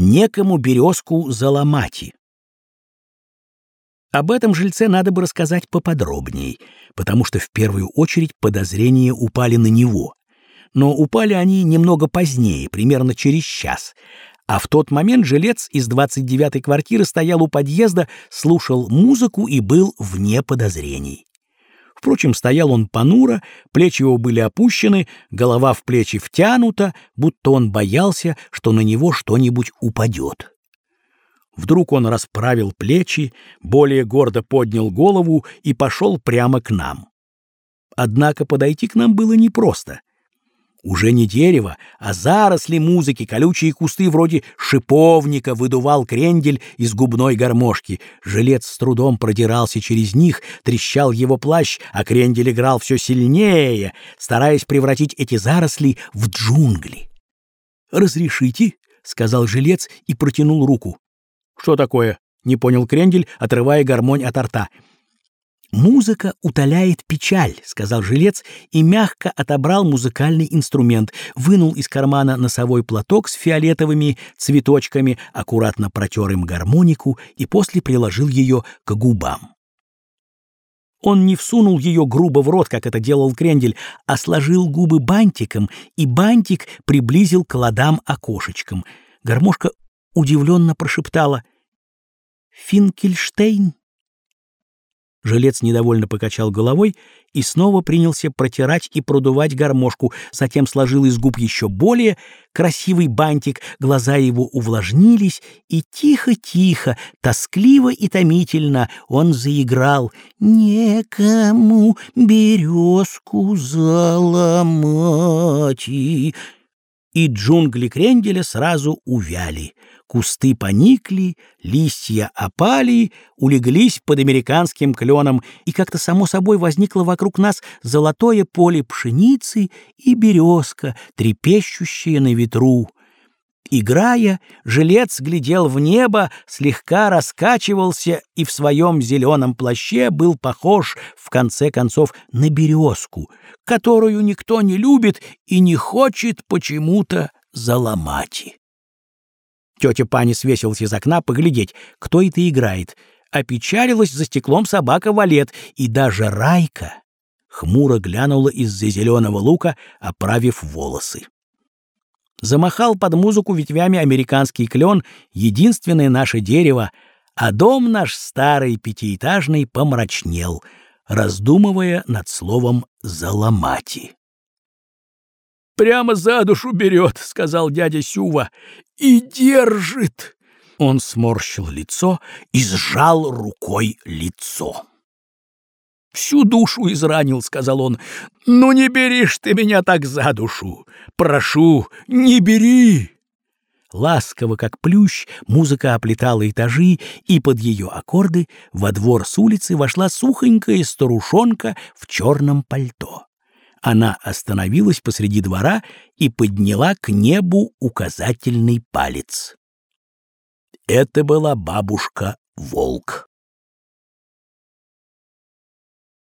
некому березку заломати. Об этом жильце надо бы рассказать поподробней, потому что в первую очередь подозрения упали на него. Но упали они немного позднее, примерно через час. А в тот момент жилец из 29-й квартиры стоял у подъезда, слушал музыку и был вне подозрений. Впрочем, стоял он понуро, плечи его были опущены, голова в плечи втянута, будто он боялся, что на него что-нибудь упадет. Вдруг он расправил плечи, более гордо поднял голову и пошел прямо к нам. Однако подойти к нам было непросто. Уже не дерево, а заросли музыки, колючие кусты вроде шиповника выдувал крендель из губной гармошки. Жилец с трудом продирался через них, трещал его плащ, а крендель играл все сильнее, стараясь превратить эти заросли в джунгли. «Разрешите?» — сказал жилец и протянул руку. «Что такое?» — не понял крендель, отрывая гармонь от рта. «Музыка утоляет печаль», — сказал жилец и мягко отобрал музыкальный инструмент, вынул из кармана носовой платок с фиолетовыми цветочками, аккуратно протер им гармонику и после приложил ее к губам. Он не всунул ее грубо в рот, как это делал крендель, а сложил губы бантиком, и бантик приблизил к ладам окошечкам. Гармошка удивленно прошептала: «Финкельштейн». Жилец недовольно покачал головой и снова принялся протирать и продувать гармошку, затем сложил из губ еще более красивый бантик, глаза его увлажнились, и тихо-тихо, тоскливо и томительно он заиграл: «Некому березку заломати». И джунгли кренделя сразу увяли. Кусты поникли, листья опали, улеглись под американским кленом, и как-то само собой возникло вокруг нас золотое поле пшеницы и березка, трепещущая на ветру. Играя, жилец глядел в небо, слегка раскачивался и в своем зеленом плаще был похож, в конце концов, на березку, которую никто не любит и не хочет почему-то заломать. Тетя Паня свесилась из окна поглядеть, кто это играет. Опечалилась за стеклом собака Валет, и даже Райка хмуро глянула из-за зеленого лука, оправив волосы. Замахал под музыку ветвями американский клен, единственное наше дерево, а дом наш старый пятиэтажный помрачнел, раздумывая над словом «заломати». «Прямо за душу берет», — сказал дядя Сюва, — «и держит». Он сморщил лицо и сжал рукой лицо. «Всю душу изранил», — сказал он. «Ну не беришь ты меня так за душу! Прошу, не бери!» Ласково, как плющ, музыка оплетала этажи, и под ее аккорды во двор с улицы вошла сухонькая старушонка в черном пальто. Она остановилась посреди двора и подняла к небу указательный палец. Это была бабушка-волк.